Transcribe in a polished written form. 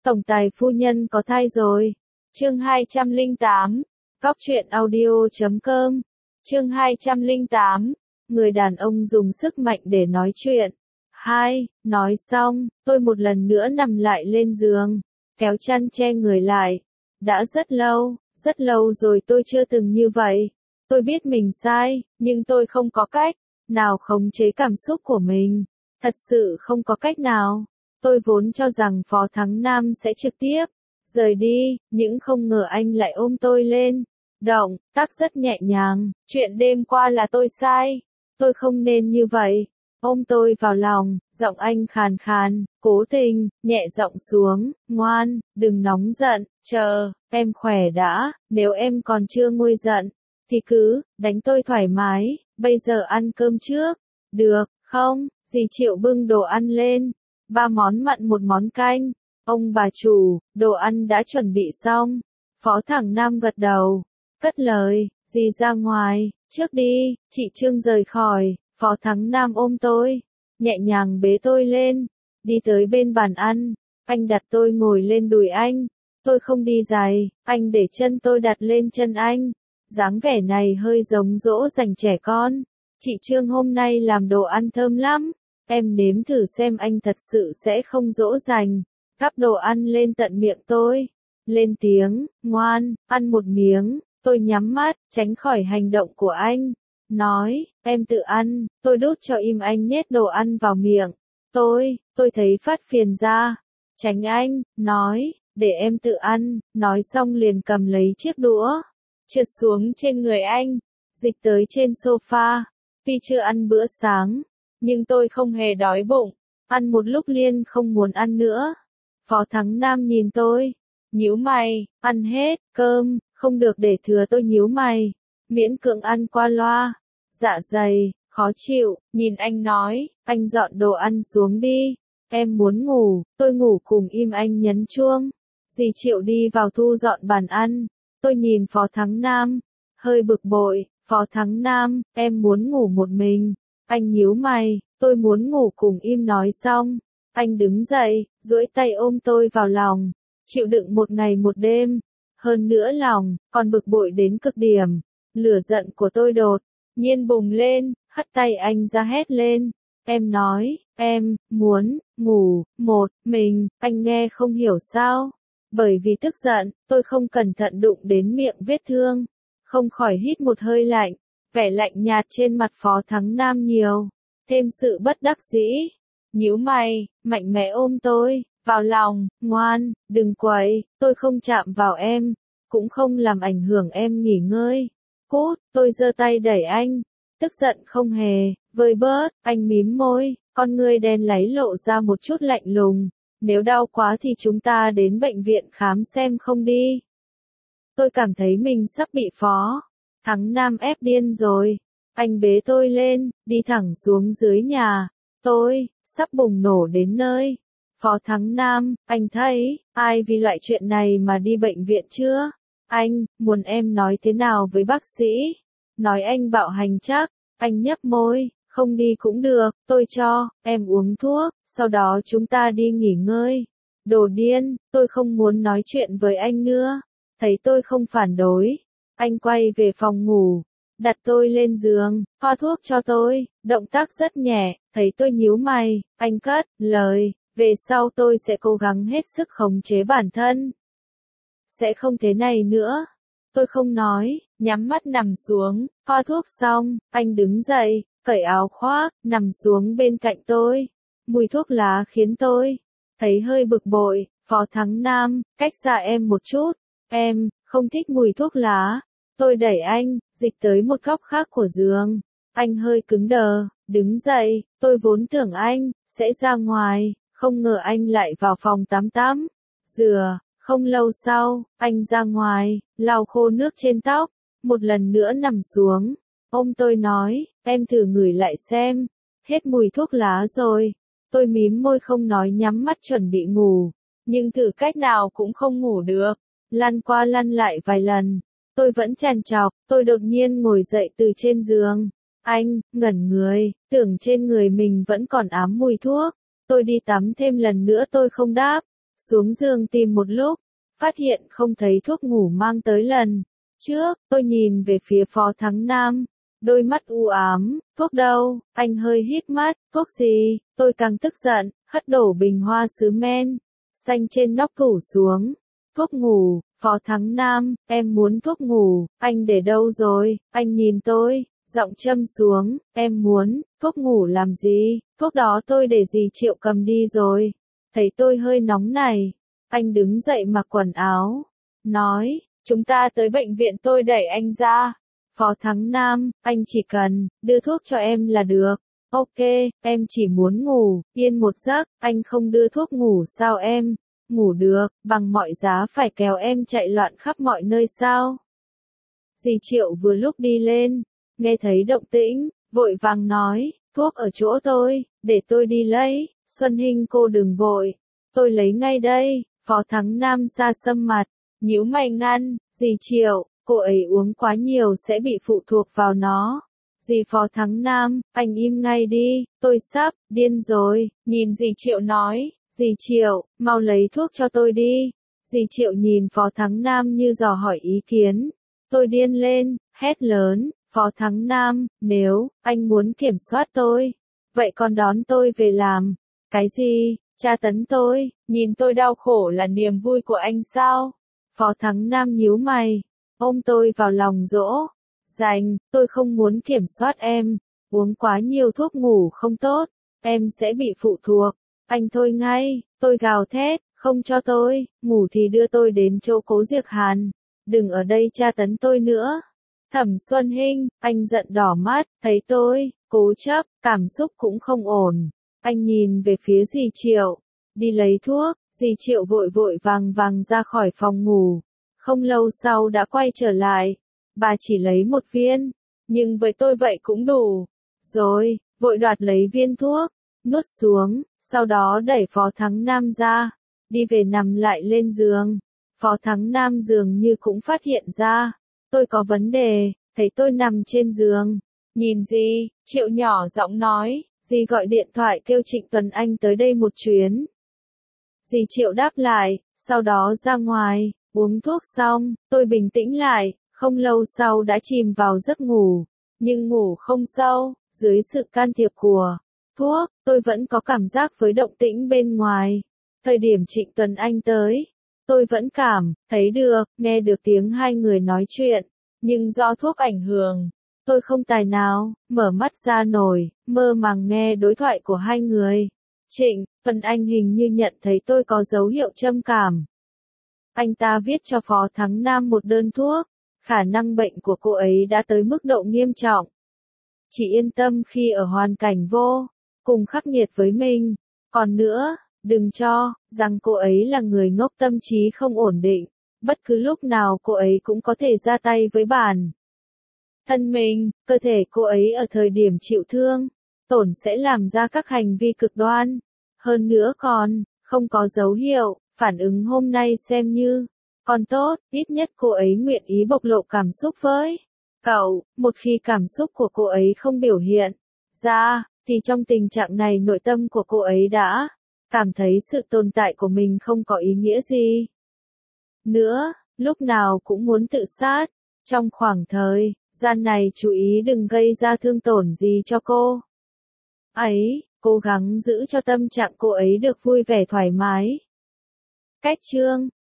Tổng tài phu nhân có thai rồi. Chương 208. Cóc truyện audio.com. Chương 208. Người đàn ông dùng sức mạnh để nói chuyện. Nói xong, tôi một lần nữa nằm lại lên giường, kéo chăn che người lại. Đã rất lâu rồi tôi chưa từng như vậy. Tôi biết mình sai, nhưng tôi không có cách nào khống chế cảm xúc của mình. Thật sự không có cách nào. Tôi vốn cho rằng Phó Thắng Nam sẽ trực tiếp rời đi, nhưng không ngờ anh lại ôm tôi lên. Động tác rất nhẹ nhàng. Chuyện đêm qua là tôi sai. Tôi không nên như vậy. Ôm tôi vào lòng, giọng anh khàn khàn, cố tình, nhẹ giọng xuống, ngoan, đừng nóng giận, chờ, em khỏe đã, nếu em còn chưa nguôi giận, thì cứ, đánh tôi thoải mái, bây giờ ăn cơm trước, được, không, dì Triệu bưng đồ ăn lên, 3 món mặn 1 món canh, ông bà chủ, đồ ăn đã chuẩn bị xong, Phó Thắng Nam gật đầu, cất lời, dì ra ngoài, trước đi, chị Trương rời khỏi. Phó Thắng Nam ôm tôi, nhẹ nhàng bế tôi lên, đi tới bên bàn ăn, anh đặt tôi ngồi lên đùi anh, tôi không đi giày, anh để chân tôi đặt lên chân anh, dáng vẻ này hơi giống dỗ dành trẻ con. Chị Trương hôm nay làm đồ ăn thơm lắm, em nếm thử xem anh thật sự sẽ không dỗ dành, gắp đồ ăn lên tận miệng tôi, lên tiếng, ngoan, ăn một miếng, tôi nhắm mắt, tránh khỏi hành động của anh. Nói, em tự ăn, tôi đút cho im anh nhét đồ ăn vào miệng. Tôi thấy phát phiền ra. Tránh anh, nói, để em tự ăn, nói xong liền cầm lấy chiếc đũa. Trượt xuống trên người anh, dịch tới trên sofa. Tuy chưa ăn bữa sáng, nhưng tôi không hề đói bụng. Ăn một lúc liền không muốn ăn nữa. Phó Thắng Nam nhìn tôi, nhíu mày, ăn hết, cơm, không được để thừa. Tôi nhíu mày, miễn cưỡng ăn qua loa. Dạ dày, khó chịu, nhìn anh nói, anh dọn đồ ăn xuống đi, em muốn ngủ, tôi ngủ cùng im anh nhấn chuông. Dì Triệu đi vào thu dọn bàn ăn, tôi nhìn Phó Thắng Nam, hơi bực bội, Phó Thắng Nam, em muốn ngủ một mình, anh nhíu mày, tôi muốn ngủ cùng im nói xong, anh đứng dậy, duỗi tay ôm tôi vào lòng, chịu đựng một ngày một đêm, hơn nữa lòng, còn bực bội đến cực điểm, lửa giận của tôi đột nhiên bùng lên, hất tay anh ra hét lên. Em nói, em muốn ngủ một mình, anh nghe không hiểu sao? Bởi vì tức giận, tôi không cẩn thận đụng đến miệng vết thương, không khỏi hít một hơi lạnh, vẻ lạnh nhạt trên mặt Phó Thắng Nam nhiều, thêm sự bất đắc dĩ. Nhíu mày, mạnh mẽ ôm tôi vào lòng, ngoan, đừng quậy, tôi không chạm vào em, cũng không làm ảnh hưởng em nghỉ ngơi. Cút, tôi giơ tay đẩy anh, tức giận không hề, vơi bớt, anh mím môi, con ngươi đen láy lộ ra một chút lạnh lùng, nếu đau quá thì chúng ta đến bệnh viện khám xem không đi. Tôi cảm thấy mình sắp bị Phó Thắng Nam ép điên rồi, anh bế tôi lên, đi thẳng xuống dưới nhà, tôi sắp bùng nổ đến nơi. Phó Thắng Nam, anh thấy, ai vì loại chuyện này mà đi bệnh viện chưa? Anh, muốn em nói thế nào với bác sĩ? Nói anh bạo hành chắc, anh nhấp môi, không đi cũng được, tôi cho, em uống thuốc, sau đó chúng ta đi nghỉ ngơi. Đồ điên, tôi không muốn nói chuyện với anh nữa. Thấy tôi không phản đối, anh quay về phòng ngủ, đặt tôi lên giường, thoa thuốc cho tôi, động tác rất nhẹ, thấy tôi nhíu mày, anh cất lời, về sau tôi sẽ cố gắng hết sức khống chế bản thân. Sẽ không thế này nữa. Tôi không nói, nhắm mắt nằm xuống, thoa thuốc xong, anh đứng dậy, cởi áo khoác, nằm xuống bên cạnh tôi. Mùi thuốc lá khiến tôi thấy hơi bực bội. Phó Thắng Nam, cách xa em một chút, em không thích mùi thuốc lá. Tôi đẩy anh, dịch tới một góc khác của giường. Anh hơi cứng đờ, đứng dậy, tôi vốn tưởng anh sẽ ra ngoài, không ngờ anh lại vào phòng tắm rửa. Không lâu sau, anh ra ngoài, lau khô nước trên tóc, một lần nữa nằm xuống. Ông tôi nói, em thử ngửi lại xem, hết mùi thuốc lá rồi. Tôi mím môi không nói, nhắm mắt chuẩn bị ngủ, nhưng thử cách nào cũng không ngủ được, lăn qua lăn lại vài lần. Tôi vẫn trằn trọc, tôi đột nhiên ngồi dậy từ trên giường. Anh, ngẩn người, tưởng trên người mình vẫn còn ám mùi thuốc. Tôi đi tắm thêm lần nữa tôi không đáp. Xuống giường tìm một lúc, phát hiện không thấy thuốc ngủ mang tới lần trước, tôi nhìn về phía Phó Thắng Nam, đôi mắt u ám, thuốc đâu, anh hơi híp mắt, thuốc gì, tôi càng tức giận, hất đổ bình hoa sứ men, xanh trên nóc tủ xuống, thuốc ngủ, Phó Thắng Nam, em muốn thuốc ngủ, anh để đâu rồi, anh nhìn tôi, giọng châm xuống, em muốn, thuốc ngủ làm gì, thuốc đó tôi để dì Triệu cầm đi rồi, thấy tôi hơi nóng này, anh đứng dậy mặc quần áo, nói, chúng ta tới bệnh viện tôi đẩy anh ra. Phó Thắng Nam, anh chỉ cần đưa thuốc cho em là được. Ok, em chỉ muốn ngủ, yên một giấc, anh không đưa thuốc ngủ sao em? Ngủ được, bằng mọi giá phải kéo em chạy loạn khắp mọi nơi sao? Dì Triệu vừa lúc đi lên, nghe thấy động tĩnh, vội vàng nói, thuốc ở chỗ tôi, để tôi đi lấy, Xuân Hinh cô đừng vội, tôi lấy ngay đây. Phó Thắng Nam ra sâm mặt, nhíu mày ngăn, dì Triệu, cô ấy uống quá nhiều sẽ bị phụ thuộc vào nó. Dì Phó Thắng Nam, anh im ngay đi, tôi sắp, điên rồi, nhìn dì Triệu nói, dì Triệu, mau lấy thuốc cho tôi đi. Dì Triệu nhìn Phó Thắng Nam như dò hỏi ý kiến. Tôi điên lên, hét lớn, Phó Thắng Nam, nếu anh muốn kiểm soát tôi, vậy con đón tôi về làm. Cái gì? Tra tấn tôi, nhìn tôi đau khổ là niềm vui của anh sao? Phó Thắng Nam nhíu mày, ôm tôi vào lòng dỗ. Dành, tôi không muốn kiểm soát em, uống quá nhiều thuốc ngủ không tốt, em sẽ bị phụ thuộc. Anh thôi ngay, tôi gào thét, không cho tôi, ngủ thì đưa tôi đến chỗ Cố Diệc Hàn, đừng ở đây tra tấn tôi nữa. Thẩm Xuân Hinh, anh giận đỏ mắt, thấy tôi, cố chấp, cảm xúc cũng không ổn. Anh nhìn về phía dì Triệu, đi lấy thuốc, dì Triệu vội vội vàng vàng ra khỏi phòng ngủ. Không lâu sau đã quay trở lại, bà chỉ lấy một viên, nhưng với tôi vậy cũng đủ. Rồi, vội đoạt lấy viên thuốc, nuốt xuống, sau đó đẩy Phó Thắng Nam ra, đi về nằm lại lên giường. Phó Thắng Nam dường như cũng phát hiện ra, tôi có vấn đề, thấy tôi nằm trên giường. Nhìn dì, Triệu nhỏ giọng nói, dì gọi điện thoại kêu Trịnh Tuấn Anh tới đây một chuyến. Dì Triệu đáp lại, sau đó ra ngoài, uống thuốc xong, tôi bình tĩnh lại, không lâu sau đã chìm vào giấc ngủ, nhưng ngủ không sâu, dưới sự can thiệp của thuốc, tôi vẫn có cảm giác với động tĩnh bên ngoài. Thời điểm Trịnh Tuấn Anh tới, tôi vẫn cảm thấy được, nghe được tiếng hai người nói chuyện, nhưng do thuốc ảnh hưởng, tôi không tài nào mở mắt ra nổi, mơ màng nghe đối thoại của hai người. Trịnh Tuấn Anh hình như nhận thấy tôi có dấu hiệu trầm cảm. Anh ta viết cho Phó Thắng Nam một đơn thuốc, khả năng bệnh của cô ấy đã tới mức độ nghiêm trọng. Chỉ yên tâm khi ở hoàn cảnh vô cùng khắc nghiệt với mình. Còn nữa, đừng cho rằng cô ấy là người ngốc tâm trí không ổn định. Bất cứ lúc nào cô ấy cũng có thể ra tay với bản thân mình, cơ thể cô ấy ở thời điểm chịu thương, tổn sẽ làm ra các hành vi cực đoan. Hơn nữa còn, không có dấu hiệu, phản ứng hôm nay xem như còn tốt, ít nhất cô ấy nguyện ý bộc lộ cảm xúc với cậu. Một khi cảm xúc của cô ấy không biểu hiện ra, thì trong tình trạng này nội tâm của cô ấy đã cảm thấy sự tồn tại của mình không có ý nghĩa gì nữa, lúc nào cũng muốn tự sát. Trong khoảng thời gian này chú ý đừng gây ra thương tổn gì cho cô ấy, cố gắng giữ cho tâm trạng cô ấy được vui vẻ thoải mái. Cách chương